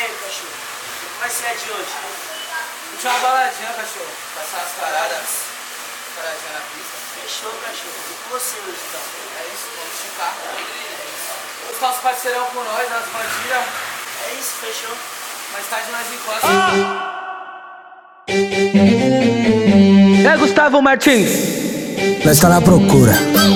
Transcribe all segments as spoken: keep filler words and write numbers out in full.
aí, cachorro? Vai ser a de hoje? Tinha uma baladinha, cachorro. Passar as paradas. Paradinha na pista. Fechou, cachorro. E com você hoje, então? É isso, vamos esticar. É isso. Os nossos parceirão com nós, nas bandinhas. É isso, fechou. Mais tarde nós encostamos. Ah! É Gustavo Martins. Nós tá na procura.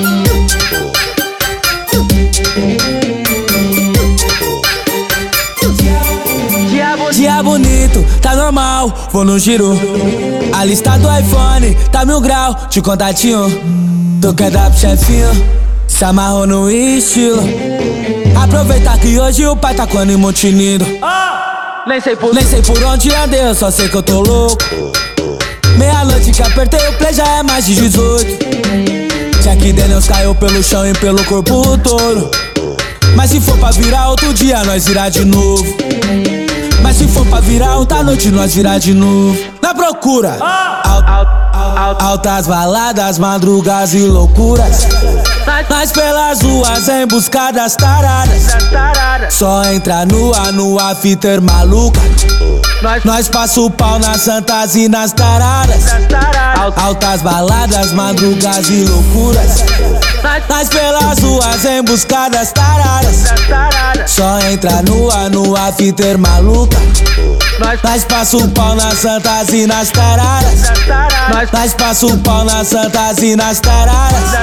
Dia bonito, tá normal, vou no giro. A lista do iPhone, tá mil grau, de contatinho. Tu quer dar pro chefinho, se amarrou no estilo. Aproveita que hoje o pai tá com ânimo tinindo. Nem sei por, Nem sei por onde andei, eu só sei que eu tô louco. Meia-noite que apertei o play já é mais de dezoito. Jack Daniels caiu pelo chão e pelo corpo todo. Mas se for pra virar outro dia, nós virar de novo. Mas se for pra virar outra noite, nós virar de novo. Na procura, Alt, alt, alt, altas baladas, madrugas e loucuras. Nós pelas ruas em busca das taradas. Só entra nua, nua fiter maluca. Nós passa o pau nas santas e nas taradas. Altas baladas, madrugas e loucuras. Nós pelas ruas em busca das taradas. Só entra nua, nua fiter maluca. Nós passa o pau nas santas e nas taradas. Nós passa o pau nas santas e nas taradas.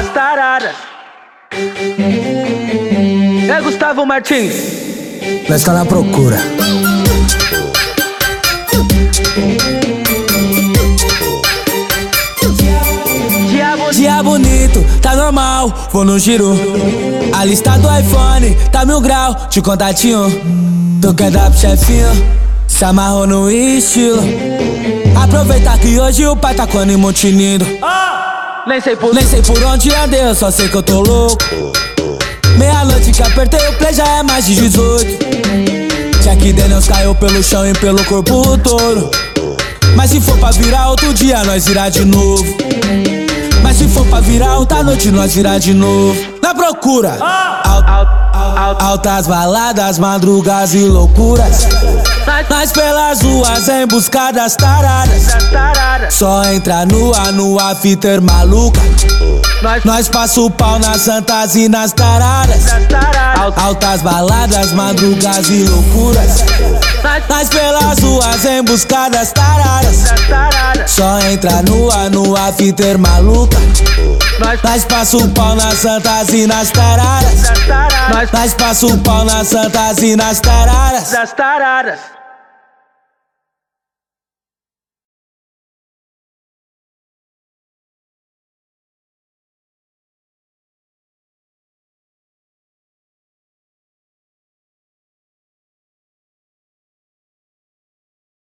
É Gustavo Martins. Nós tá na procura. Dia bonito, tá normal, vou no giro. A lista do iPhone, tá mil grau, de contatinho. Tu quer dar pro chefinho, se amarrou no estilo. Aproveita que hoje o pai tá com ânimo tinindo. Nem sei por, Nem sei por onde andei, eu só sei que eu tô louco. Meia-noite que apertei o play já é mais de dezoito. Jack Daniels caiu pelo chão e pelo corpo todo. Mas se for pra virar outro dia, nós virar de novo. Mas se for pra virar outra noite, nós virar de novo. Na procura, alt, alt, alt, altas baladas, madrugas e loucuras. Nós pelas ruas em busca das taradas. Só entra nua, nua fiter maluca. Nós passa o pau nas santas e nas taradas. Altas baladas, madrugas e loucuras. Nós pelas ruas em busca das taradas. Só entra nua, nua fiter maluca. Nós passa o pau nas santas e nas taradas. Nós passa o pau nas santas e nas taradas.